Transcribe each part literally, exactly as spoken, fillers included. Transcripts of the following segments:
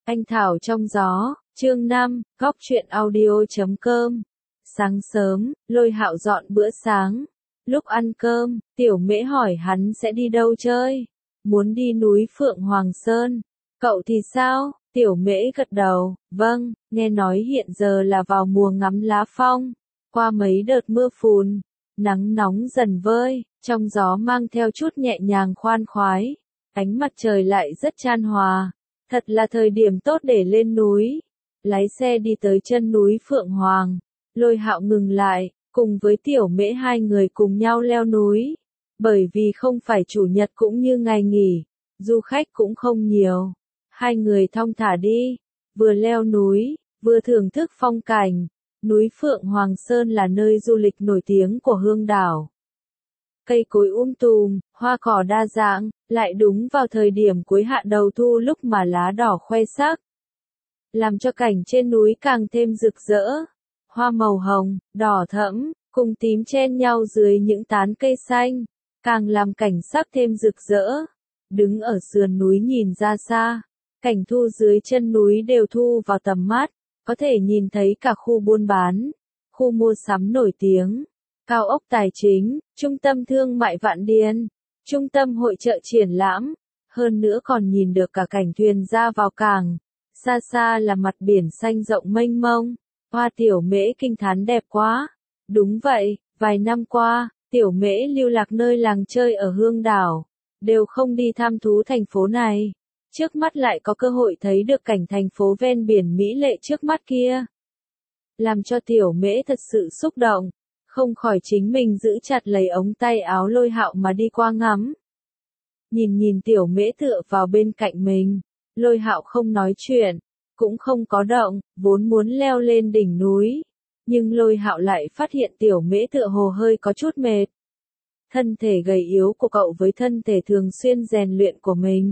Anh Thảo trong gió, chương năm, góc truyện audio chấm com. Sáng sớm, Lôi Hạo dọn bữa sáng. Lúc ăn cơm, Tiểu Mễ hỏi hắn sẽ đi đâu chơi. Muốn đi núi Phượng Hoàng Sơn. Cậu thì sao? Tiểu Mễ gật đầu, vâng, nghe nói hiện giờ là vào mùa ngắm lá phong. Qua mấy đợt mưa phùn, nắng nóng dần vơi, trong gió mang theo chút nhẹ nhàng khoan khoái. Ánh mặt trời lại rất chan hòa. Thật là thời điểm tốt để lên núi. Lái xe đi tới chân núi Phượng Hoàng. Lôi Hạo ngừng lại, cùng với Tiểu Mễ hai người cùng nhau leo núi. Bởi vì không phải chủ nhật cũng như ngày nghỉ, du khách cũng không nhiều. Hai người thong thả đi, vừa leo núi, vừa thưởng thức phong cảnh. Núi Phượng Hoàng Sơn là nơi du lịch nổi tiếng của Hương đảo. Cây cối um tùm, hoa cỏ đa dạng, lại đúng vào thời điểm cuối hạ đầu thu lúc mà lá đỏ khoe sắc. Làm cho cảnh trên núi càng thêm rực rỡ. Hoa màu hồng, đỏ thẫm, cùng tím chen nhau dưới những tán cây xanh, càng làm cảnh sắc thêm rực rỡ. Đứng ở sườn núi nhìn ra xa, cảnh thu dưới chân núi đều thu vào tầm mắt, có thể nhìn thấy cả khu buôn bán, khu mua sắm nổi tiếng, cao ốc tài chính, trung tâm thương mại Vạn Điền, trung tâm hội chợ triển lãm, hơn nữa còn nhìn được cả cảnh thuyền ra vào cảng. Xa xa là mặt biển xanh rộng mênh mông. Hoa Tiểu Mễ kinh thán đẹp quá. Đúng vậy, vài năm qua, Tiểu Mễ lưu lạc nơi làng chơi ở Hương đảo, đều không đi thăm thú thành phố này. Trước mắt lại có cơ hội thấy được cảnh thành phố ven biển mỹ lệ trước mắt kia. Làm cho Tiểu Mễ thật sự xúc động, không khỏi chính mình giữ chặt lấy ống tay áo Lôi Hạo mà đi qua ngắm. Nhìn nhìn Tiểu Mễ tựa vào bên cạnh mình, Lôi Hạo không nói chuyện, cũng không có động, vốn muốn leo lên đỉnh núi. Nhưng Lôi Hạo lại phát hiện Tiểu Mễ tựa hồ hơi có chút mệt. Thân thể gầy yếu của cậu với thân thể thường xuyên rèn luyện của mình.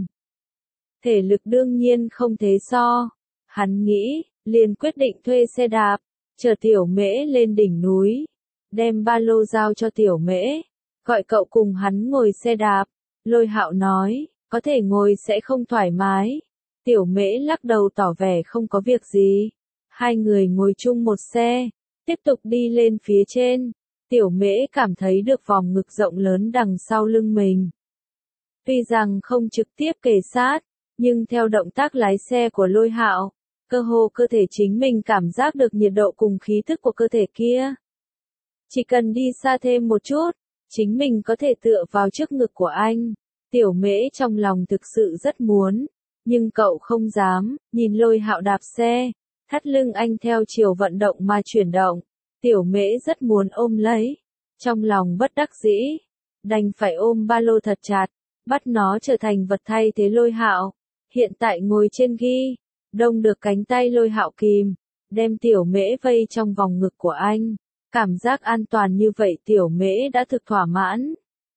Thể lực đương nhiên không thế so. Hắn nghĩ, liền quyết định thuê xe đạp, chở Tiểu Mễ lên đỉnh núi. Đem ba lô giao cho Tiểu Mễ, gọi cậu cùng hắn ngồi xe đạp. Lôi Hạo nói, có thể ngồi sẽ không thoải mái. Tiểu Mễ lắc đầu tỏ vẻ không có việc gì. Hai người ngồi chung một xe, tiếp tục đi lên phía trên. Tiểu Mễ cảm thấy được vòng ngực rộng lớn đằng sau lưng mình. Tuy rằng không trực tiếp kề sát, nhưng theo động tác lái xe của Lôi Hạo, cơ hồ cơ thể chính mình cảm giác được nhiệt độ cùng khí thức của cơ thể kia. Chỉ cần đi xa thêm một chút, chính mình có thể tựa vào trước ngực của anh. Tiểu Mễ trong lòng thực sự rất muốn, nhưng cậu không dám. Nhìn Lôi Hạo đạp xe, thắt lưng anh theo chiều vận động mà chuyển động. Tiểu Mễ rất muốn ôm lấy, trong lòng bất đắc dĩ, đành phải ôm ba lô thật chặt, bắt nó trở thành vật thay thế Lôi Hạo. Hiện tại ngồi trên ghi đông được cánh tay Lôi Hạo kìm, đem Tiểu Mễ vây trong vòng ngực của anh. Cảm giác an toàn như vậy Tiểu Mễ đã thực thỏa mãn.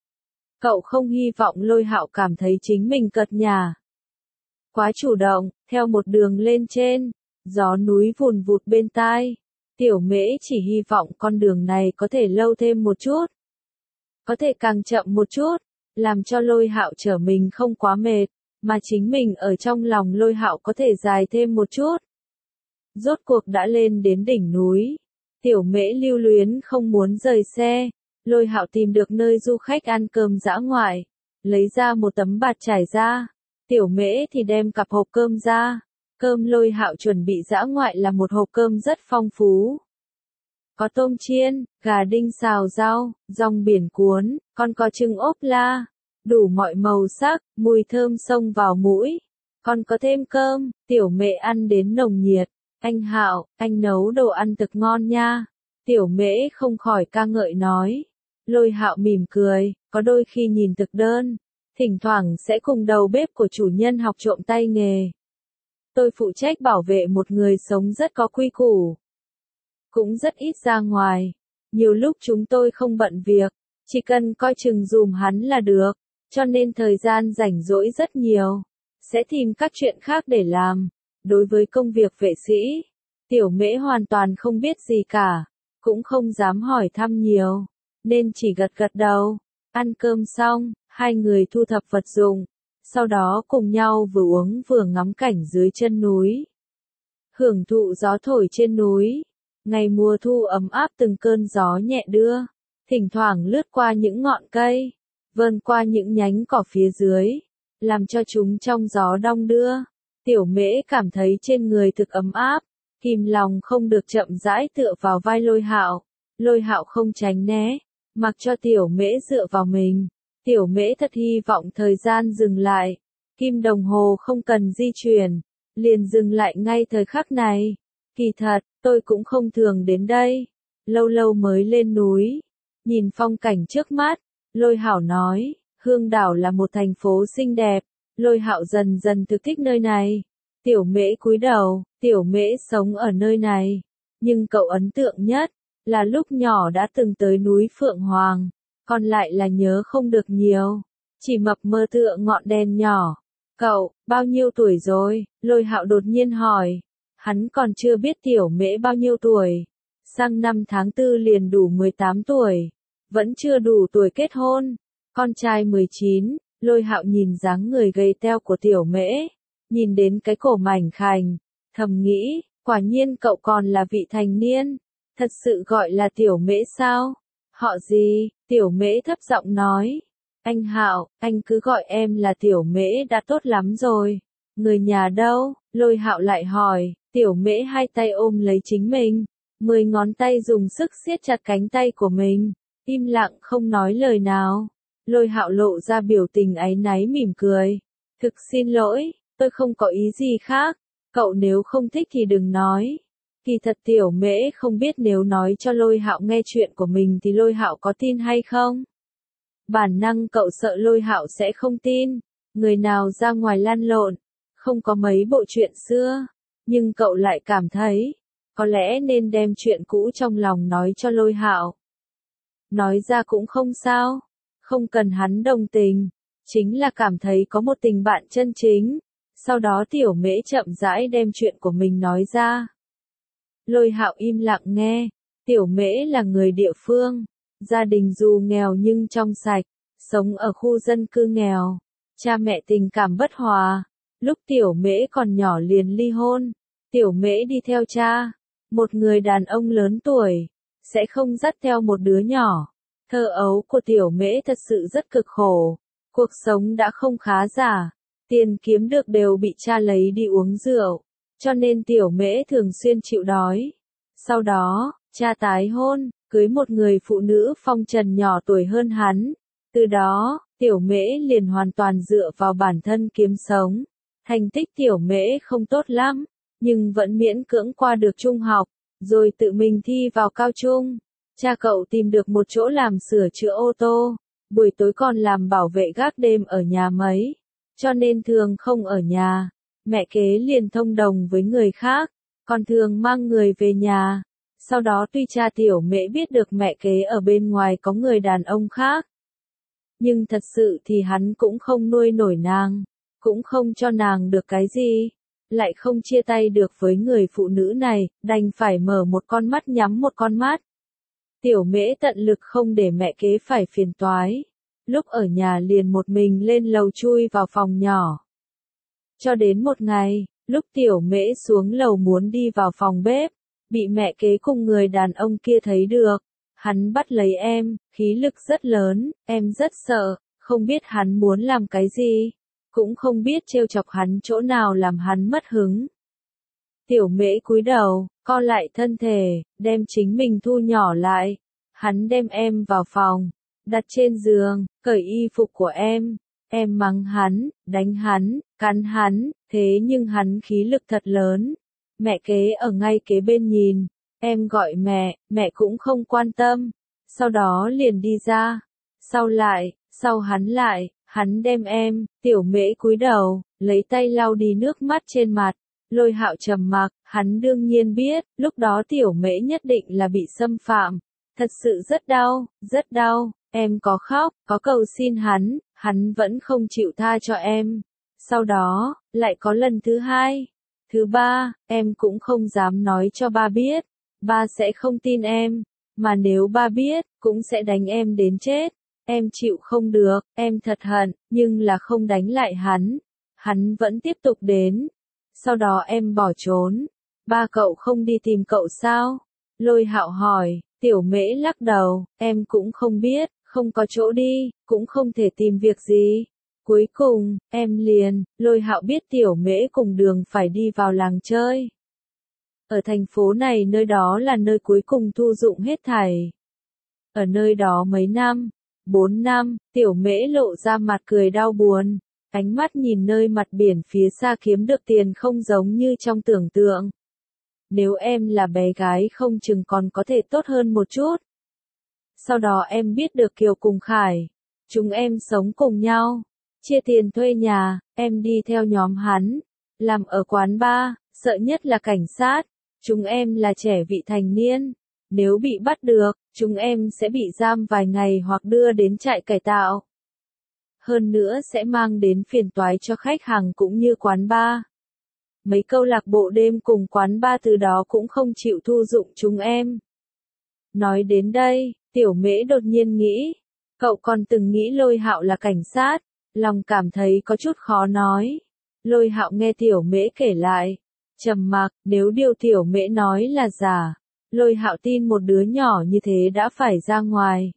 Cậu không hy vọng Lôi Hạo cảm thấy chính mình cợt nhả, quá chủ động. Theo một đường lên trên, gió núi vùn vụt bên tai. Tiểu Mễ chỉ hy vọng con đường này có thể lâu thêm một chút, có thể càng chậm một chút, làm cho Lôi Hạo chở mình không quá mệt, mà chính mình ở trong lòng Lôi Hạo có thể dài thêm một chút. Rốt cuộc đã lên đến đỉnh núi. Tiểu Mễ lưu luyến không muốn rời xe. Lôi Hạo tìm được nơi du khách ăn cơm dã ngoại, lấy ra một tấm bạt trải ra. Tiểu Mễ thì đem cặp hộp cơm ra. Cơm Lôi Hạo chuẩn bị dã ngoại là một hộp cơm rất phong phú. Có tôm chiên, gà đinh xào rau, rong biển cuốn, còn có trứng ốp la, đủ mọi màu sắc, mùi thơm xông vào mũi. Còn có thêm cơm. Tiểu Mễ ăn đến nồng nhiệt. Anh Hạo, anh nấu đồ ăn thực ngon nha. Tiểu Mễ không khỏi ca ngợi nói. Lôi Hạo mỉm cười, có đôi khi nhìn thực đơn, thỉnh thoảng sẽ cùng đầu bếp của chủ nhân học trộm tay nghề. Tôi phụ trách bảo vệ một người sống rất có quy củ, cũng rất ít ra ngoài. Nhiều lúc chúng tôi không bận việc, chỉ cần coi chừng dùm hắn là được, cho nên thời gian rảnh rỗi rất nhiều, sẽ tìm các chuyện khác để làm. Đối với công việc vệ sĩ, Tiểu Mễ hoàn toàn không biết gì cả, cũng không dám hỏi thăm nhiều, nên chỉ gật gật đầu. Ăn cơm xong, hai người thu thập vật dụng, sau đó cùng nhau vừa uống vừa ngắm cảnh dưới chân núi. Hưởng thụ gió thổi trên núi, ngày mùa thu ấm áp từng cơn gió nhẹ đưa, thỉnh thoảng lướt qua những ngọn cây, vươn qua những nhánh cỏ phía dưới, làm cho chúng trong gió đong đưa. Tiểu Mễ cảm thấy trên người thực ấm áp, kìm lòng không được chậm rãi tựa vào vai Lôi Hạo. Lôi Hạo không tránh né, mặc cho Tiểu Mễ dựa vào mình. Tiểu Mễ thật hy vọng thời gian dừng lại, kim đồng hồ không cần di chuyển, liền dừng lại ngay thời khắc này. Kỳ thật, tôi cũng không thường đến đây, lâu lâu mới lên núi, nhìn phong cảnh trước mắt. Lôi Hạo nói, Hương Đảo là một thành phố xinh đẹp. Lôi Hạo dần dần thực thích nơi này. Tiểu Mễ cúi đầu, Tiểu Mễ sống ở nơi này, nhưng cậu ấn tượng nhất là lúc nhỏ đã từng tới núi Phượng Hoàng, còn lại là nhớ không được nhiều, chỉ mập mơ tựa ngọn đèn nhỏ. Cậu, bao nhiêu tuổi rồi? Lôi Hạo đột nhiên hỏi. Hắn còn chưa biết Tiểu Mễ bao nhiêu tuổi. Sang năm tháng tư liền đủ mười tám tuổi, vẫn chưa đủ tuổi kết hôn. Con trai mười chín, Lôi Hạo nhìn dáng người gầy teo của Tiểu Mễ, nhìn đến cái cổ mảnh khảnh, thầm nghĩ, quả nhiên cậu còn là vị thành niên, thật sự gọi là Tiểu Mễ sao? Họ gì? Tiểu Mễ thấp giọng nói. Anh Hạo, anh cứ gọi em là Tiểu Mễ đã tốt lắm rồi. Người nhà đâu? Lôi Hạo lại hỏi. Tiểu Mễ hai tay ôm lấy chính mình, mười ngón tay dùng sức siết chặt cánh tay của mình, im lặng không nói lời nào. Lôi Hạo lộ ra biểu tình áy náy mỉm cười. Thực xin lỗi, tôi không có ý gì khác, cậu nếu không thích thì đừng nói. Kỳ thật Tiểu Mễ không biết nếu nói cho Lôi Hạo nghe chuyện của mình thì Lôi Hạo có tin hay không. Bản năng cậu sợ Lôi Hạo sẽ không tin, người nào ra ngoài lăn lộn, không có mấy bộ chuyện xưa, nhưng cậu lại cảm thấy, có lẽ nên đem chuyện cũ trong lòng nói cho Lôi Hạo. Nói ra cũng không sao, không cần hắn đồng tình, chính là cảm thấy có một tình bạn chân chính. Sau đó Tiểu Mễ chậm rãi đem chuyện của mình nói ra. Lôi Hạo im lặng nghe. Tiểu Mễ là người địa phương, gia đình dù nghèo nhưng trong sạch, sống ở khu dân cư nghèo, cha mẹ tình cảm bất hòa. Lúc Tiểu Mễ còn nhỏ liền ly hôn, Tiểu Mễ đi theo cha, một người đàn ông lớn tuổi, sẽ không dắt theo một đứa nhỏ. Thơ ấu của Tiểu Mễ thật sự rất cực khổ, cuộc sống đã không khá giả, tiền kiếm được đều bị cha lấy đi uống rượu, cho nên Tiểu Mễ thường xuyên chịu đói. Sau đó, cha tái hôn, cưới một người phụ nữ phong trần nhỏ tuổi hơn hắn. Từ đó, Tiểu Mễ liền hoàn toàn dựa vào bản thân kiếm sống. Thành tích Tiểu Mễ không tốt lắm, nhưng vẫn miễn cưỡng qua được trung học, rồi tự mình thi vào cao trung. Cha cậu tìm được một chỗ làm sửa chữa ô tô, buổi tối còn làm bảo vệ gác đêm ở nhà mấy, cho nên thường không ở nhà. Mẹ kế liền thông đồng với người khác, còn thường mang người về nhà. Sau đó tuy cha Tiểu Mễ biết được mẹ kế ở bên ngoài có người đàn ông khác, nhưng thật sự thì hắn cũng không nuôi nổi nàng, cũng không cho nàng được cái gì, lại không chia tay được với người phụ nữ này, đành phải mở một con mắt nhắm một con mắt. Tiểu Mễ tận lực không để mẹ kế phải phiền toái, lúc ở nhà liền một mình lên lầu chui vào phòng nhỏ. Cho đến một ngày, lúc Tiểu Mễ xuống lầu muốn đi vào phòng bếp, bị mẹ kế cùng người đàn ông kia thấy được. Hắn bắt lấy em, khí lực rất lớn, em rất sợ, không biết hắn muốn làm cái gì, cũng không biết trêu chọc hắn chỗ nào làm hắn mất hứng. Tiểu Mễ cúi đầu, co lại thân thể, đem chính mình thu nhỏ lại. Hắn đem em vào phòng, đặt trên giường, cởi y phục của em. Em mắng hắn, đánh hắn, cắn hắn, thế nhưng hắn khí lực thật lớn. Mẹ kế ở ngay kế bên nhìn, em gọi mẹ, mẹ cũng không quan tâm. Sau đó liền đi ra. Sau lại, sau hắn lại, hắn đem em. Tiểu Mễ cúi đầu, lấy tay lau đi nước mắt trên mặt. Lôi Hạo trầm mặc, hắn đương nhiên biết, lúc đó Tiểu Mễ nhất định là bị xâm phạm. Thật sự rất đau, rất đau, em có khóc, có cầu xin hắn, hắn vẫn không chịu tha cho em. Sau đó, lại có lần thứ hai, thứ ba, em cũng không dám nói cho ba biết, ba sẽ không tin em, mà nếu ba biết, cũng sẽ đánh em đến chết. em chịu không được, em thật hận, nhưng là không đánh lại hắn. Hắn vẫn tiếp tục đến. Sau đó em bỏ trốn. Ba cậu không đi tìm cậu sao? Lôi Hạo hỏi. Tiểu Mễ lắc đầu, em cũng không biết, không có chỗ đi, cũng không thể tìm việc gì. Cuối cùng, em liền, Lôi Hạo biết Tiểu Mễ cùng Đường phải đi vào làng chơi. Ở thành phố này, nơi đó là nơi cuối cùng thu dụng hết thảy. Ở nơi đó mấy năm, bốn năm, Tiểu Mễ lộ ra mặt cười đau buồn. Ánh mắt nhìn nơi mặt biển phía xa kiếm được tiền không giống như trong tưởng tượng. Nếu em là bé gái không chừng còn có thể tốt hơn một chút. Sau đó em biết được Kiều cùng Khải. Chúng em sống cùng nhau. Chia tiền thuê nhà, em đi theo nhóm hắn. Làm ở quán bar, sợ nhất là cảnh sát. Chúng em là trẻ vị thành niên. Nếu bị bắt được, chúng em sẽ bị giam vài ngày hoặc đưa đến trại cải tạo. Hơn nữa sẽ mang đến phiền toái cho khách hàng cũng như quán bar. Mấy câu lạc bộ đêm cùng quán bar từ đó cũng không chịu thu dụng chúng em. Nói đến đây, Tiểu Mễ đột nhiên nghĩ, cậu còn từng nghĩ Lôi Hạo là cảnh sát, lòng cảm thấy có chút khó nói. Lôi Hạo nghe Tiểu Mễ kể lại, trầm mặc, nếu điều Tiểu Mễ nói là giả, Lôi Hạo tin một đứa nhỏ như thế đã phải ra ngoài.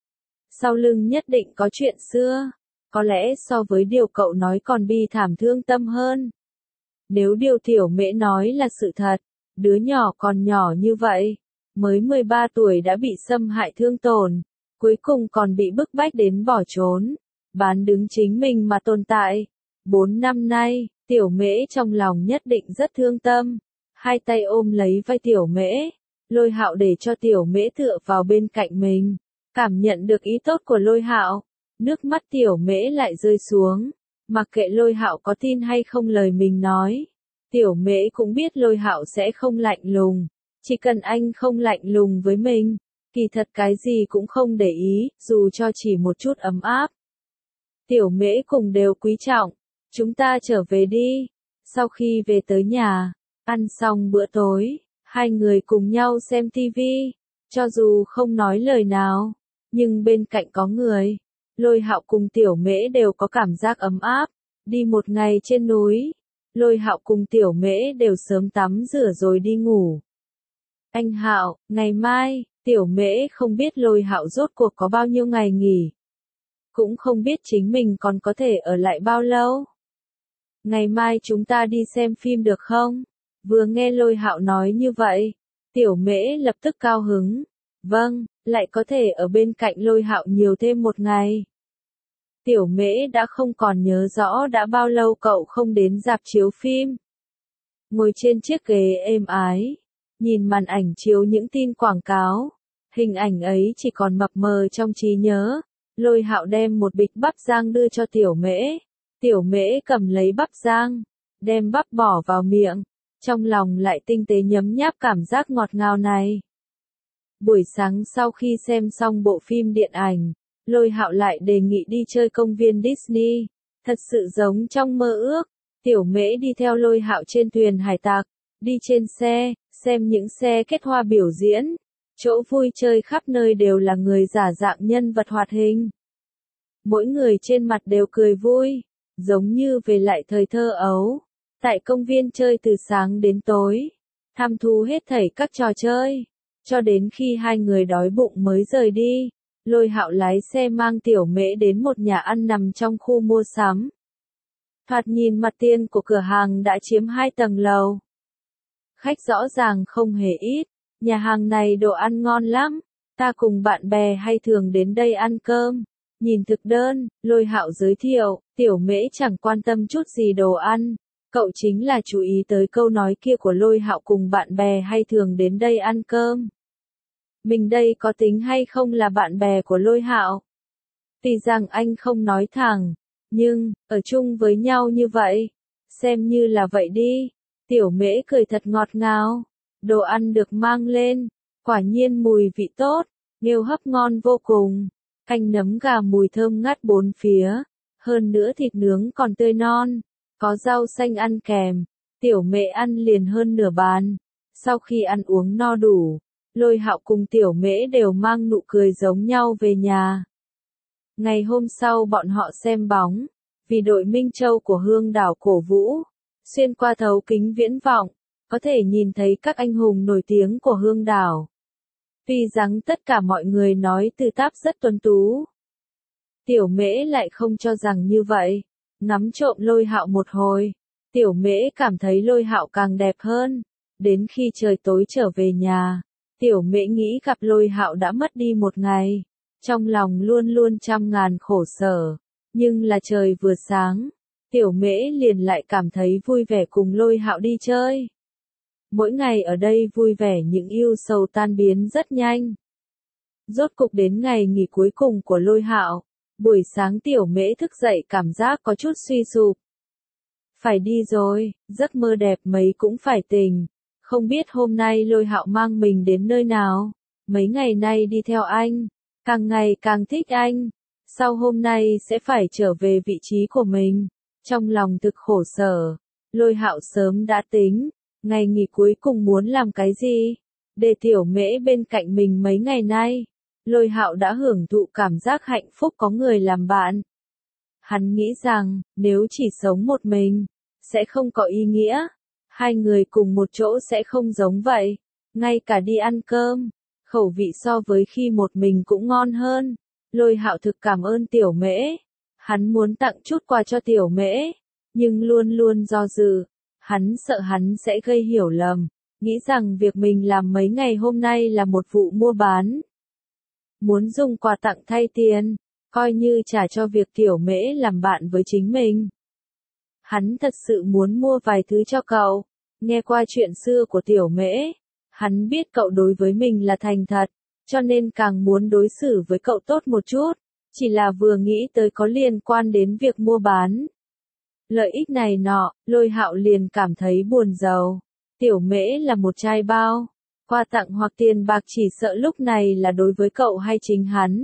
Sau lưng nhất định có chuyện xưa, có lẽ so với điều cậu nói còn bi thảm thương tâm hơn. Nếu điều Tiểu Mễ nói là sự thật, đứa nhỏ còn nhỏ như vậy, mới mười ba tuổi đã bị xâm hại thương tổn, cuối cùng còn bị bức bách đến bỏ trốn, bán đứng chính mình mà tồn tại. Bốn năm nay, Tiểu Mễ trong lòng nhất định rất thương tâm, hai tay ôm lấy vai Tiểu Mễ, Lôi Hạo để cho Tiểu Mễ tựa vào bên cạnh mình, cảm nhận được ý tốt của Lôi Hạo, nước mắt Tiểu Mễ lại rơi xuống. Mặc kệ Lôi Hạo có tin hay không lời mình nói, Tiểu Mễ cũng biết Lôi Hạo sẽ không lạnh lùng, chỉ cần anh không lạnh lùng với mình, kỳ thật cái gì cũng không để ý, dù cho chỉ một chút ấm áp. Tiểu Mễ cùng đều quý trọng, chúng ta trở về đi. Sau khi về tới nhà, ăn xong bữa tối, hai người cùng nhau xem tivi, cho dù không nói lời nào, nhưng bên cạnh có người. Lôi Hạo cùng Tiểu Mễ đều có cảm giác ấm áp. Đi một ngày trên núi, Lôi Hạo cùng Tiểu Mễ đều sớm tắm rửa rồi đi ngủ. Anh Hạo, ngày mai, Tiểu Mễ không biết Lôi Hạo rốt cuộc có bao nhiêu ngày nghỉ. Cũng không biết chính mình còn có thể ở lại bao lâu. Ngày mai chúng ta đi xem phim được không? Vừa nghe Lôi Hạo nói như vậy, Tiểu Mễ lập tức cao hứng. Vâng, lại có thể ở bên cạnh Lôi Hạo nhiều thêm một ngày. Tiểu Mễ đã không còn nhớ rõ đã bao lâu cậu không đến rạp chiếu phim. Ngồi trên chiếc ghế êm ái, nhìn màn ảnh chiếu những tin quảng cáo, hình ảnh ấy chỉ còn mập mờ trong trí nhớ. Lôi Hạo đem một bịch bắp rang đưa cho Tiểu Mễ. Tiểu Mễ cầm lấy bắp rang, đem bắp bỏ vào miệng, trong lòng lại tinh tế nhấm nháp cảm giác ngọt ngào này. Buổi sáng sau khi xem xong bộ phim điện ảnh, Lôi Hạo lại đề nghị đi chơi công viên Disney, thật sự giống trong mơ ước. Tiểu Mễ đi theo Lôi Hạo trên thuyền hải tặc, đi trên xe, xem những xe kết hoa biểu diễn. Chỗ vui chơi khắp nơi đều là người giả dạng nhân vật hoạt hình. Mỗi người trên mặt đều cười vui, giống như về lại thời thơ ấu. Tại công viên chơi từ sáng đến tối, tham thú hết thảy các trò chơi, cho đến khi hai người đói bụng mới rời đi. Lôi Hạo lái xe mang Tiểu Mễ đến một nhà ăn nằm trong khu mua sắm. Thoạt nhìn mặt tiền của cửa hàng đã chiếm hai tầng lầu. Khách rõ ràng không hề ít, nhà hàng này đồ ăn ngon lắm, ta cùng bạn bè hay thường đến đây ăn cơm. Nhìn thực đơn, Lôi Hạo giới thiệu, Tiểu Mễ chẳng quan tâm chút gì đồ ăn, cậu chính là chú ý tới câu nói kia của Lôi Hạo cùng bạn bè hay thường đến đây ăn cơm. Mình đây có tính hay không là bạn bè của Lôi Hạo? Tuy rằng anh không nói thẳng, nhưng, ở chung với nhau như vậy, xem như là vậy đi. Tiểu Mễ cười thật ngọt ngào, đồ ăn được mang lên, quả nhiên mùi vị tốt, nghêu hấp ngon vô cùng, canh nấm gà mùi thơm ngát bốn phía, hơn nữa thịt nướng còn tươi non, có rau xanh ăn kèm. Tiểu Mễ ăn liền hơn nửa bàn, sau khi ăn uống no đủ, Lôi Hạo cùng Tiểu Mễ đều mang nụ cười giống nhau về nhà. Ngày hôm sau bọn họ xem bóng, vì đội Minh Châu của Hương đảo cổ vũ, xuyên qua thấu kính viễn vọng, có thể nhìn thấy các anh hùng nổi tiếng của Hương đảo. Tuy rằng tất cả mọi người nói Từ Táp rất tuấn tú, Tiểu Mễ lại không cho rằng như vậy. Ngắm trộm Lôi Hạo một hồi, Tiểu Mễ cảm thấy Lôi Hạo càng đẹp hơn. Đến khi trời tối trở về nhà, Tiểu Mễ nghĩ gặp Lôi Hạo đã mất đi một ngày, trong lòng luôn luôn trăm ngàn khổ sở. Nhưng là trời vừa sáng, Tiểu Mễ liền lại cảm thấy vui vẻ cùng Lôi Hạo đi chơi. Mỗi ngày ở đây vui vẻ, những ưu sầu tan biến rất nhanh. Rốt cục đến ngày nghỉ cuối cùng của Lôi Hạo, buổi sáng Tiểu Mễ thức dậy cảm giác có chút suy sụp. Phải đi rồi, giấc mơ đẹp mấy cũng phải tỉnh. Không biết hôm nay Lôi Hạo mang mình đến nơi nào. Mấy ngày nay đi theo anh, càng ngày càng thích anh. Sau hôm nay sẽ phải trở về vị trí của mình. Trong lòng thực khổ sở, Lôi Hạo sớm đã tính, ngày nghỉ cuối cùng muốn làm cái gì, để Tiểu Mễ bên cạnh mình mấy ngày nay. Lôi Hạo đã hưởng thụ cảm giác hạnh phúc có người làm bạn. Hắn nghĩ rằng, nếu chỉ sống một mình, sẽ không có ý nghĩa. Hai người cùng một chỗ sẽ không giống vậy. Ngay cả đi ăn cơm, khẩu vị so với khi một mình cũng ngon hơn. Lôi Hạo thực cảm ơn Tiểu Mễ. Hắn muốn tặng chút quà cho Tiểu Mễ, nhưng luôn luôn do dự. Hắn sợ hắn sẽ gây hiểu lầm, nghĩ rằng việc mình làm mấy ngày hôm nay là một vụ mua bán. Muốn dùng quà tặng thay tiền, coi như trả cho việc Tiểu Mễ làm bạn với chính mình. Hắn thật sự muốn mua vài thứ cho cậu. Nghe qua chuyện xưa của Tiểu Mễ, hắn biết cậu đối với mình là thành thật, cho nên càng muốn đối xử với cậu tốt một chút. Chỉ là vừa nghĩ tới có liên quan đến việc mua bán lợi ích này nọ, Lôi Hạo liền cảm thấy buồn rầu. Tiểu Mễ là một trai bao, quà tặng hoặc tiền bạc chỉ sợ lúc này là đối với cậu hay chính hắn,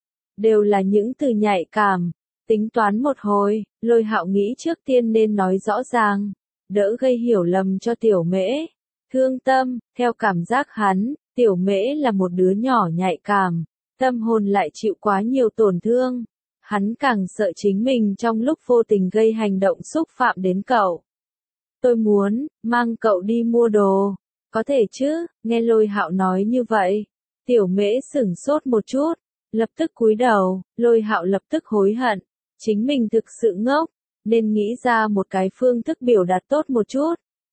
đều là những từ nhạy cảm. Tính toán một hồi, Lôi Hạo nghĩ trước tiên nên nói rõ ràng, đỡ gây hiểu lầm cho Tiểu Mễ. Thương tâm, theo cảm giác hắn, Tiểu Mễ là một đứa nhỏ nhạy cảm, tâm hồn lại chịu quá nhiều tổn thương. Hắn càng sợ chính mình trong lúc vô tình gây hành động xúc phạm đến cậu. Tôi muốn, mang cậu đi mua đồ. Có thể chứ, nghe Lôi Hạo nói như vậy. Tiểu Mễ sửng sốt một chút, lập tức cúi đầu. Lôi Hạo lập tức hối hận. Chính mình thực sự ngốc, nên nghĩ ra một cái phương thức biểu đạt tốt một chút.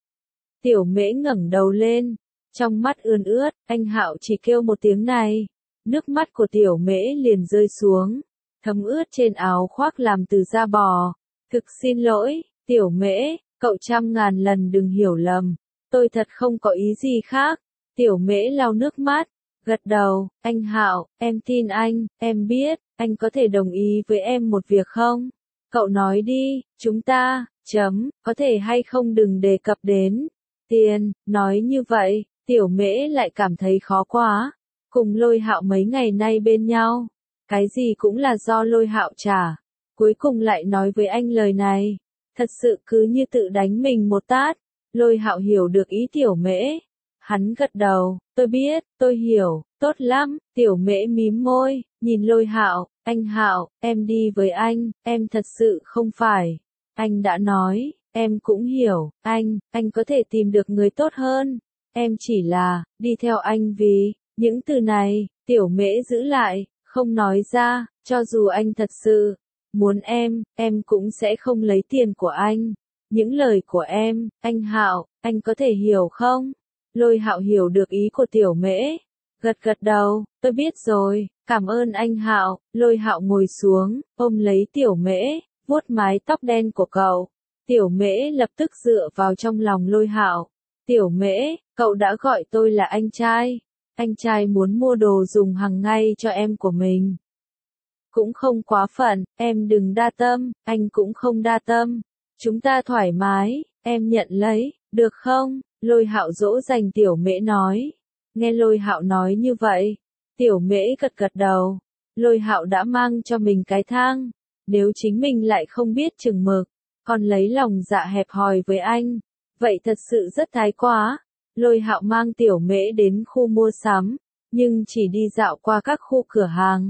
Tiểu Mễ ngẩng đầu lên, trong mắt ươn ướt, anh Hạo chỉ kêu một tiếng này. Nước mắt của Tiểu Mễ liền rơi xuống, thấm ướt trên áo khoác làm từ da bò. Thực xin lỗi, Tiểu Mễ, cậu trăm ngàn lần đừng hiểu lầm. Tôi thật không có ý gì khác. Tiểu Mễ lau nước mắt, gật đầu. Anh Hạo, em tin anh, em biết, anh có thể đồng ý với em một việc không? Cậu nói đi, chúng ta, chấm, có thể hay không đừng đề cập đến tiền. Nói như vậy, Tiểu Mễ lại cảm thấy khó quá. Cùng Lôi Hạo mấy ngày nay bên nhau, cái gì cũng là do Lôi Hạo trả. Cuối cùng lại nói với anh lời này, thật sự cứ như tự đánh mình một tát. Lôi Hạo hiểu được ý Tiểu Mễ. Hắn gật đầu, tôi biết, tôi hiểu, tốt lắm. Tiểu Mễ mím môi, nhìn Lôi Hạo, anh Hạo, em đi với anh, em thật sự không phải. Anh đã nói, em cũng hiểu, anh, anh có thể tìm được người tốt hơn. Em chỉ là, đi theo anh vì, những từ này, Tiểu Mễ giữ lại, không nói ra, cho dù anh thật sự muốn em, em cũng sẽ không lấy tiền của anh. Những lời của em, anh Hạo, anh có thể hiểu không? Lôi Hạo hiểu được ý của Tiểu Mễ, gật gật đầu, tôi biết rồi, cảm ơn anh Hạo. Lôi Hạo ngồi xuống, ôm lấy Tiểu Mễ, vuốt mái tóc đen của cậu. Tiểu Mễ lập tức dựa vào trong lòng Lôi Hạo. Tiểu Mễ, cậu đã gọi tôi là anh trai. Anh trai muốn mua đồ dùng hàng ngày cho em của mình. Cũng không quá phận, em đừng đa tâm, anh cũng không đa tâm. Chúng ta thoải mái, em nhận lấy, được không? Lôi Hạo dỗ dành Tiểu Mễ nói. Nghe Lôi Hạo nói như vậy, Tiểu Mễ gật gật đầu. Lôi Hạo đã mang cho mình cái thang, nếu chính mình lại không biết chừng mực, còn lấy lòng dạ hẹp hòi với anh, vậy thật sự rất thái quá. Lôi Hạo mang Tiểu Mễ đến khu mua sắm, nhưng chỉ đi dạo qua các khu cửa hàng.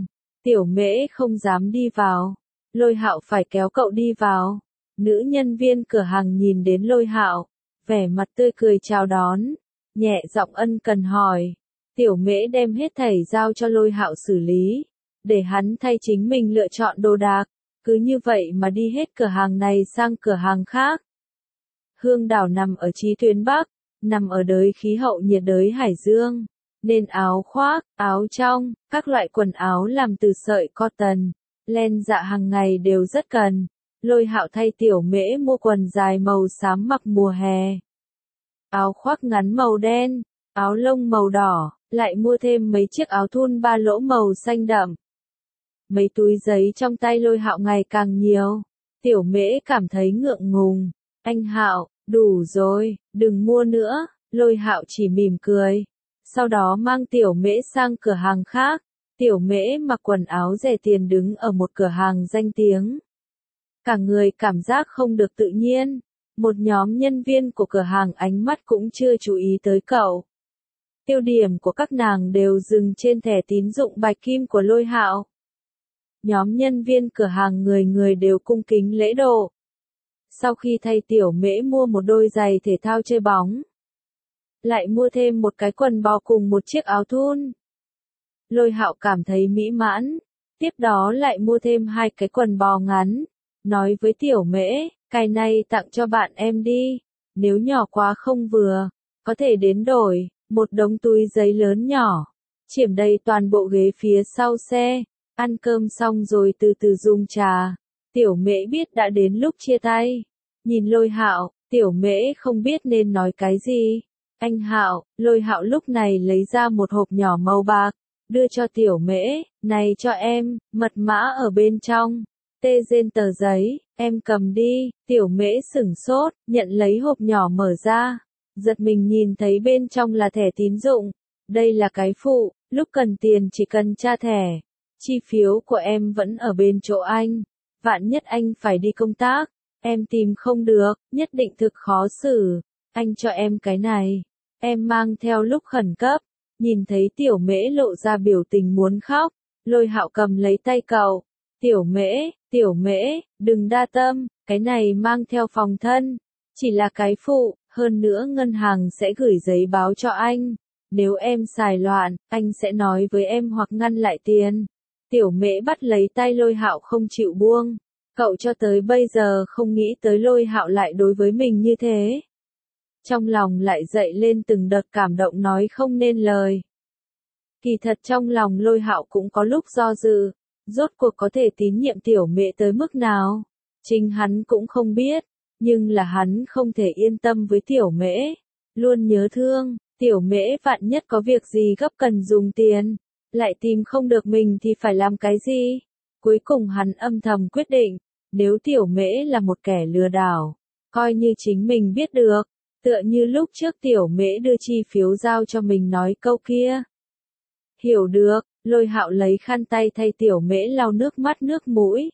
Tiểu Mễ không dám đi vào. Lôi Hạo phải kéo cậu đi vào. Nữ nhân viên cửa hàng nhìn đến Lôi Hạo, vẻ mặt tươi cười chào đón, nhẹ giọng ân cần hỏi. Tiểu Mễ đem hết thảy giao cho Lôi Hạo xử lý, để hắn thay chính mình lựa chọn đồ đạc, cứ như vậy mà đi hết cửa hàng này sang cửa hàng khác. Hương đảo nằm ở chí tuyến Bắc, nằm ở đới khí hậu nhiệt đới Hải Dương, nên áo khoác, áo trong, các loại quần áo làm từ sợi cotton, len dạ hàng ngày đều rất cần. Lôi Hạo thay Tiểu Mễ mua quần dài màu xám mặc mùa hè, áo khoác ngắn màu đen, áo lông màu đỏ, lại mua thêm mấy chiếc áo thun ba lỗ màu xanh đậm. Mấy túi giấy trong tay Lôi Hạo ngày càng nhiều. Tiểu Mễ cảm thấy ngượng ngùng. Anh Hạo, đủ rồi, đừng mua nữa. Lôi Hạo chỉ mỉm cười. Sau đó mang Tiểu Mễ sang cửa hàng khác. Tiểu Mễ mặc quần áo rẻ tiền đứng ở một cửa hàng danh tiếng. Cả người cảm giác không được tự nhiên. Một nhóm nhân viên của cửa hàng ánh mắt cũng chưa chú ý tới cậu. Tiêu điểm của các nàng đều dừng trên thẻ tín dụng bạch kim của Lôi Hạo. Nhóm nhân viên cửa hàng người người đều cung kính lễ độ. Sau khi thay Tiểu Mễ mua một đôi giày thể thao chơi bóng, lại mua thêm một cái quần bò cùng một chiếc áo thun, Lôi Hạo cảm thấy mỹ mãn. Tiếp đó lại mua thêm hai cái quần bò ngắn, nói với Tiểu Mễ, cái này tặng cho bạn em đi, nếu nhỏ quá không vừa, có thể đến đổi. Một đống túi giấy lớn nhỏ, chiếm đầy toàn bộ ghế phía sau xe. Ăn cơm xong rồi từ từ dùng trà. Tiểu Mễ biết đã đến lúc chia tay. Nhìn Lôi Hạo, Tiểu Mễ không biết nên nói cái gì. Anh Hạo, Lôi Hạo lúc này lấy ra một hộp nhỏ màu bạc, đưa cho Tiểu Mễ, này cho em, mật mã ở bên trong. Tê trên tờ giấy, em cầm đi. Tiểu Mễ sửng sốt, nhận lấy hộp nhỏ mở ra. Giật mình nhìn thấy bên trong là thẻ tín dụng. Đây là cái phụ, lúc cần tiền chỉ cần tra thẻ. Chi phiếu của em vẫn ở bên chỗ anh. Vạn nhất anh phải đi công tác, em tìm không được, nhất định thực khó xử. Anh cho em cái này. Em mang theo lúc khẩn cấp. Nhìn thấy Tiểu Mễ lộ ra biểu tình muốn khóc. Lôi Hạo cầm lấy tay cậu. Tiểu Mễ, Tiểu Mễ, đừng đa tâm, cái này mang theo phòng thân. Chỉ là cái phụ, hơn nữa ngân hàng sẽ gửi giấy báo cho anh. Nếu em xài loạn, anh sẽ nói với em hoặc ngăn lại tiền. Tiểu Mễ bắt lấy tay Lôi Hạo không chịu buông. Cậu cho tới bây giờ không nghĩ tới Lôi Hạo lại đối với mình như thế. Trong lòng lại dậy lên từng đợt cảm động nói không nên lời. Kỳ thật trong lòng Lôi Hạo cũng có lúc do dự. Rốt cuộc có thể tín nhiệm Tiểu Mễ tới mức nào? Chính hắn cũng không biết. Nhưng là hắn không thể yên tâm với Tiểu Mễ. Luôn nhớ thương. Tiểu Mễ vạn nhất có việc gì gấp cần dùng tiền. Lại tìm không được mình thì phải làm cái gì? Cuối cùng hắn âm thầm quyết định, nếu Tiểu Mễ là một kẻ lừa đảo, coi như chính mình biết được, tựa như lúc trước Tiểu Mễ đưa chi phiếu giao cho mình nói câu kia. Hiểu được, Lôi Hạo lấy khăn tay thay Tiểu Mễ lau nước mắt nước mũi.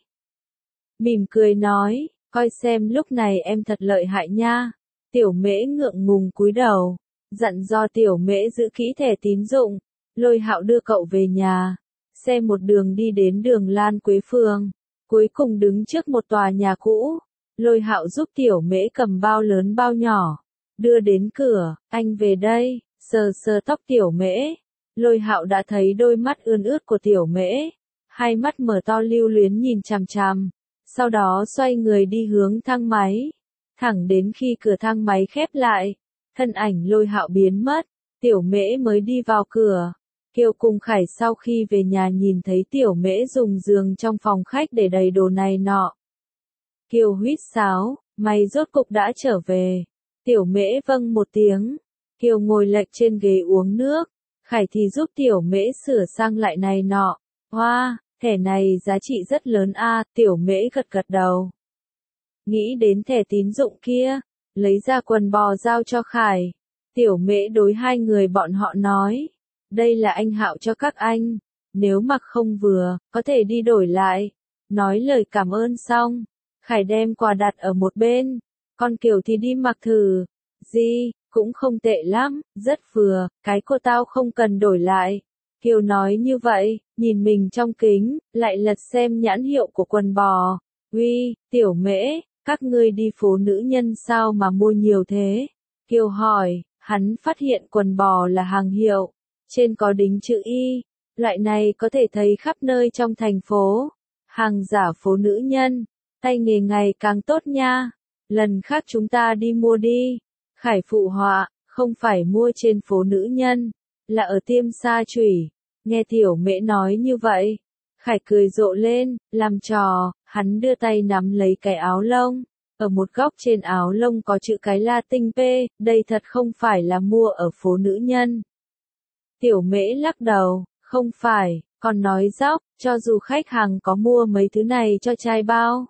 Mỉm cười nói, coi xem lúc này em thật lợi hại nha. Tiểu Mễ ngượng ngùng cúi đầu, dặn dò Tiểu Mễ giữ kỹ thẻ tín dụng. Lôi Hạo đưa cậu về nhà, xe một đường đi đến đường Lan Quế Phường, cuối cùng đứng trước một tòa nhà cũ. Lôi Hạo giúp Tiểu Mễ cầm bao lớn bao nhỏ, đưa đến cửa, anh về đây, sờ sờ tóc Tiểu Mễ. Lôi Hạo đã thấy đôi mắt ươn ướt của Tiểu Mễ, hai mắt mở to lưu luyến nhìn chằm chằm, sau đó xoay người đi hướng thang máy, thẳng đến khi cửa thang máy khép lại, thân ảnh Lôi Hạo biến mất, Tiểu Mễ mới đi vào cửa. Kiều cùng Khải sau khi về nhà nhìn thấy Tiểu Mễ dùng giường trong phòng khách để đầy đồ này nọ. Kiều huýt sáo, mày rốt cục đã trở về. Tiểu Mễ vâng một tiếng. Kiều ngồi lệch trên ghế uống nước. Khải thì giúp Tiểu Mễ sửa sang lại này nọ. Hoa, wow, thẻ này giá trị rất lớn a. À, Tiểu Mễ gật gật đầu. Nghĩ đến thẻ tín dụng kia, lấy ra quần bò giao cho Khải. Tiểu Mễ đối hai người bọn họ nói. Đây là anh Hạo cho các anh. Nếu mặc không vừa, có thể đi đổi lại. Nói lời cảm ơn xong, Khải đem quà đặt ở một bên. Con Kiều thì đi mặc thử. Gì, cũng không tệ lắm, rất vừa, cái cô tao không cần đổi lại. Kiều nói như vậy, nhìn mình trong kính, lại lật xem nhãn hiệu của quần bò. Uy, Tiểu Mễ, các ngươi đi phố nữ nhân sao mà mua nhiều thế? Kiều hỏi, hắn phát hiện quần bò là hàng hiệu, trên có đính chữ Y, loại này có thể thấy khắp nơi trong thành phố. Hàng giả phố nữ nhân, tay nghề ngày càng tốt nha. Lần khác chúng ta đi mua đi. Khải phụ họa, không phải mua trên phố nữ nhân, là ở Tiêm Sa Chủy. Nghe Tiểu Mễ nói như vậy, Khải cười rộ lên, làm trò, hắn đưa tay nắm lấy cái áo lông. Ở một góc trên áo lông có chữ cái Latin P, đây thật không phải là mua ở phố nữ nhân. Tiểu Mễ lắc đầu, không phải, còn nói dóc, cho dù khách hàng có mua mấy thứ này cho trai bao,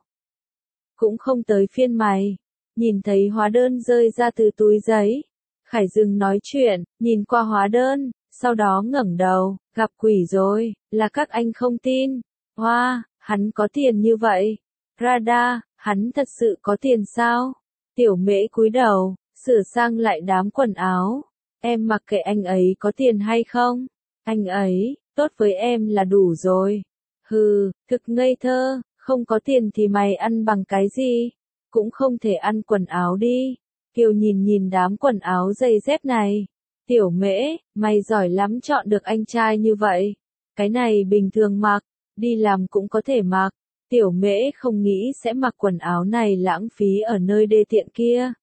cũng không tới phiên mày. Nhìn thấy hóa đơn rơi ra từ túi giấy, Khải dừng nói chuyện, nhìn qua hóa đơn, sau đó ngẩng đầu, gặp quỷ rồi, là các anh không tin. Hoa, wow, hắn có tiền như vậy. Rada, hắn thật sự có tiền sao? Tiểu Mễ cúi đầu, sửa sang lại đám quần áo. Em mặc kệ anh ấy có tiền hay không. Anh ấy, tốt với em là đủ rồi. Hừ, thực ngây thơ, không có tiền thì mày ăn bằng cái gì? Cũng không thể ăn quần áo đi. Kiều nhìn nhìn đám quần áo giày dép này. Tiểu Mễ, mày giỏi lắm chọn được anh trai như vậy. Cái này bình thường mặc, đi làm cũng có thể mặc. Tiểu Mễ không nghĩ sẽ mặc quần áo này lãng phí ở nơi đê tiện kia.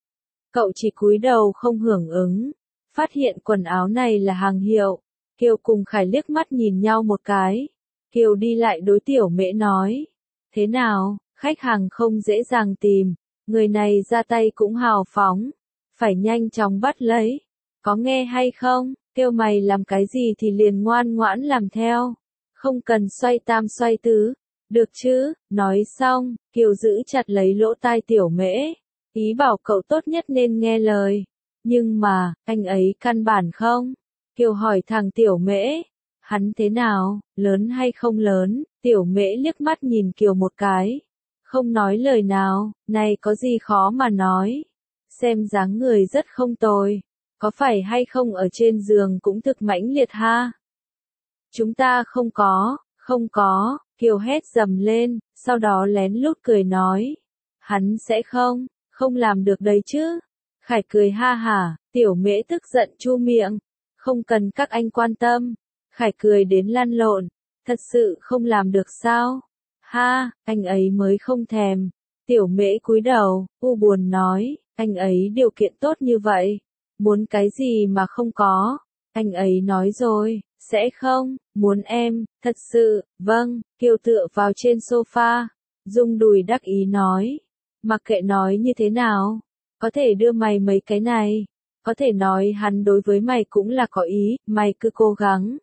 Cậu chỉ cúi đầu không hưởng ứng. Phát hiện quần áo này là hàng hiệu. Kiều cùng Khải liếc mắt nhìn nhau một cái. Kiều đi lại đối Tiểu Mễ nói. Thế nào, khách hàng không dễ dàng tìm. Người này ra tay cũng hào phóng. Phải nhanh chóng bắt lấy. Có nghe hay không, kêu mày làm cái gì thì liền ngoan ngoãn làm theo. Không cần xoay tam xoay tứ. Được chứ, nói xong, Kiều giữ chặt lấy lỗ tai Tiểu Mễ. Ý bảo cậu tốt nhất nên nghe lời. Nhưng mà, anh ấy căn bản không. Kiều hỏi thằng Tiểu Mễ. Hắn thế nào, lớn hay không lớn? Tiểu Mễ liếc mắt nhìn Kiều một cái. Không nói lời nào, này có gì khó mà nói. Xem dáng người rất không tồi. Có phải hay không ở trên giường cũng thực mãnh liệt ha? Chúng ta không có, không có, Kiều hét dầm lên, sau đó lén lút cười nói. Hắn sẽ không, không làm được đấy chứ. Khải cười ha hả, Tiểu Mễ tức giận chu miệng. Không cần các anh quan tâm. Khải cười đến lăn lộn. Thật sự không làm được sao? Ha, anh ấy mới không thèm. Tiểu Mễ cúi đầu, u buồn nói, anh ấy điều kiện tốt như vậy. Muốn cái gì mà không có? Anh ấy nói rồi, sẽ không, muốn em, thật sự, vâng, Kiều tựa vào trên sofa, rung đùi đắc ý nói. Mặc kệ nói như thế nào, có thể đưa mày mấy cái này, có thể nói hắn đối với mày cũng là có ý, mày cứ cố gắng.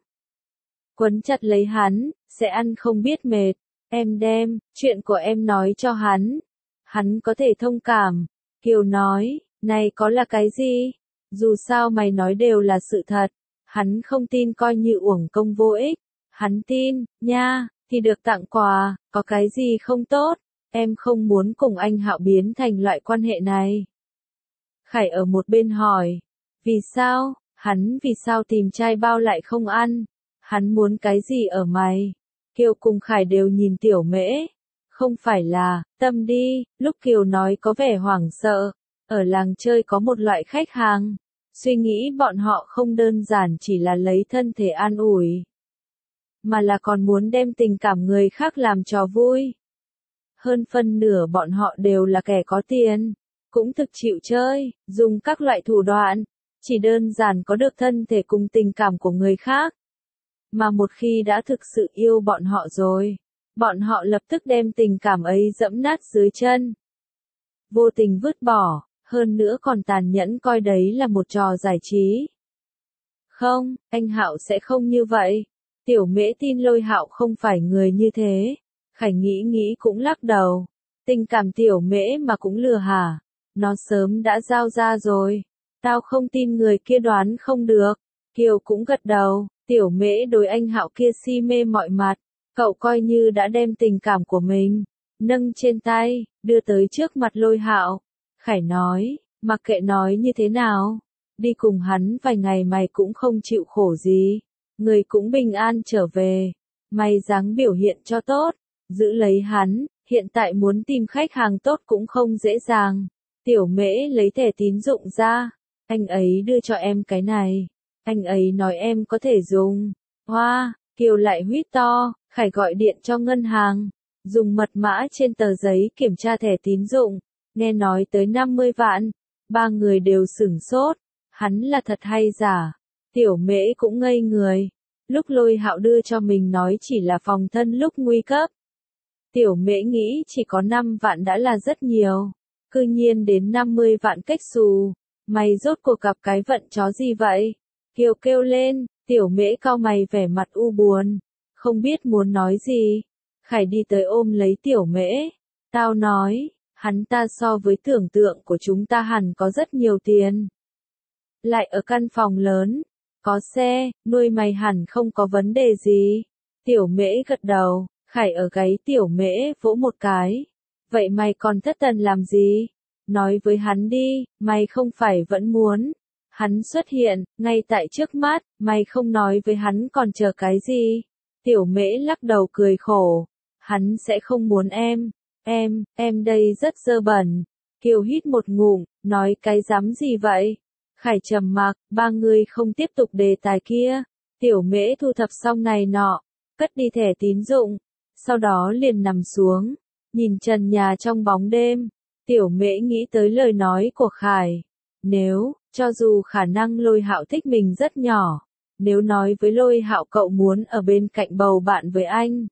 Quấn chặt lấy hắn, sẽ ăn không biết mệt, em đem, chuyện của em nói cho hắn. Hắn có thể thông cảm. Kiều nói, này có là cái gì? Dù sao mày nói đều là sự thật. Hắn không tin coi như uổng công vô ích. Hắn tin, nha, thì được tặng quà, có cái gì không tốt. Em không muốn cùng anh Hạo biến thành loại quan hệ này. Khải ở một bên hỏi. Vì sao? Hắn vì sao tìm trai bao lại không ăn? Hắn muốn cái gì ở mày? Kiều cùng Khải đều nhìn Tiểu Mễ. Không phải là, tâm đi, lúc Kiều nói có vẻ hoảng sợ. Ở làng chơi có một loại khách hàng. Suy nghĩ bọn họ không đơn giản chỉ là lấy thân thể an ủi. Mà là còn muốn đem tình cảm người khác làm trò vui. Hơn phân nửa bọn họ đều là kẻ có tiền. Cũng thực chịu chơi, dùng các loại thủ đoạn. Chỉ đơn giản có được thân thể cùng tình cảm của người khác. Mà một khi đã thực sự yêu bọn họ rồi, bọn họ lập tức đem tình cảm ấy dẫm nát dưới chân. Vô tình vứt bỏ, hơn nữa còn tàn nhẫn coi đấy là một trò giải trí. Không, anh Hạo sẽ không như vậy. Tiểu Mễ tin Lôi Hạo không phải người như thế. Khải nghĩ nghĩ cũng lắc đầu. Tình cảm Tiểu Mễ mà cũng lừa hả? Nó sớm đã giao ra rồi. Tao không tin người kia đoán không được. Kiều cũng gật đầu. Tiểu Mễ đối anh Hạo kia si mê mọi mặt. Cậu coi như đã đem tình cảm của mình nâng trên tay, đưa tới trước mặt Lôi Hạo. Khải nói, mặc kệ nói như thế nào, đi cùng hắn vài ngày mày cũng không chịu khổ gì. người cũng bình an trở về. Mày dáng biểu hiện cho tốt, giữ lấy hắn, hiện tại muốn tìm khách hàng tốt cũng không dễ dàng. Tiểu Mễ lấy thẻ tín dụng ra, anh ấy đưa cho em cái này, anh ấy nói em có thể dùng. Hoa, Kiều lại huýt to, Khải gọi điện cho ngân hàng, dùng mật mã trên tờ giấy kiểm tra thẻ tín dụng, nghe nói tới năm mươi vạn, ba người đều sửng sốt, hắn là thật hay giả? Tiểu Mễ cũng ngây người, lúc Lôi Hạo đưa cho mình nói chỉ là phòng thân lúc nguy cấp. Tiểu Mễ nghĩ chỉ có năm vạn đã là rất nhiều, cư nhiên đến năm mươi vạn cách xù, mày rốt cuộc gặp cái vận chó gì vậy? Kiều kêu lên, Tiểu Mễ cau mày vẻ mặt u buồn, không biết muốn nói gì. Khải đi tới ôm lấy Tiểu Mễ, tao nói, hắn ta so với tưởng tượng của chúng ta hẳn có rất nhiều tiền. Lại ở căn phòng lớn, có xe, nuôi mày hẳn không có vấn đề gì. Tiểu Mễ gật đầu, Khải ở gáy Tiểu Mễ vỗ một cái. Vậy mày còn thất thần làm gì? Nói với hắn đi, mày không phải vẫn muốn. Hắn xuất hiện, ngay tại trước mắt, mày không nói với hắn còn chờ cái gì? Tiểu Mễ lắc đầu cười khổ. Hắn sẽ không muốn em. Em, em đây rất dơ bẩn. Kiều hít một ngụm, nói cái dám gì vậy? Khải trầm mặc, ba người không tiếp tục đề tài kia. Tiểu Mễ thu thập xong này nọ, cất đi thẻ tín dụng, sau đó liền nằm xuống, nhìn trần nhà trong bóng đêm. Tiểu Mễ nghĩ tới lời nói của Khải. Nếu, cho dù khả năng Lôi Hạo thích mình rất nhỏ, nếu nói với Lôi Hạo cậu muốn ở bên cạnh bầu bạn với anh,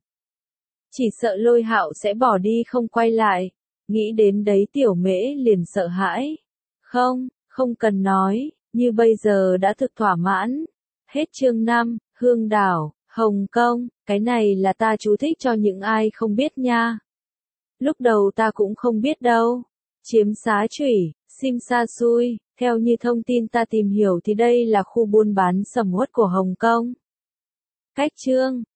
chỉ sợ Lôi Hạo sẽ bỏ đi không quay lại. Nghĩ đến đấy Tiểu Mễ liền sợ hãi. Không, không cần nói, như bây giờ đã thực thỏa mãn. Hết chương năm, Hương Đảo, Hồng Kông, cái này là ta chú thích cho những ai không biết nha. Lúc đầu ta cũng không biết đâu. Chiếm xá chủy, Sim Sa Sui, theo như thông tin ta tìm hiểu thì đây là khu buôn bán sầm uất của Hồng Kông. Cách chương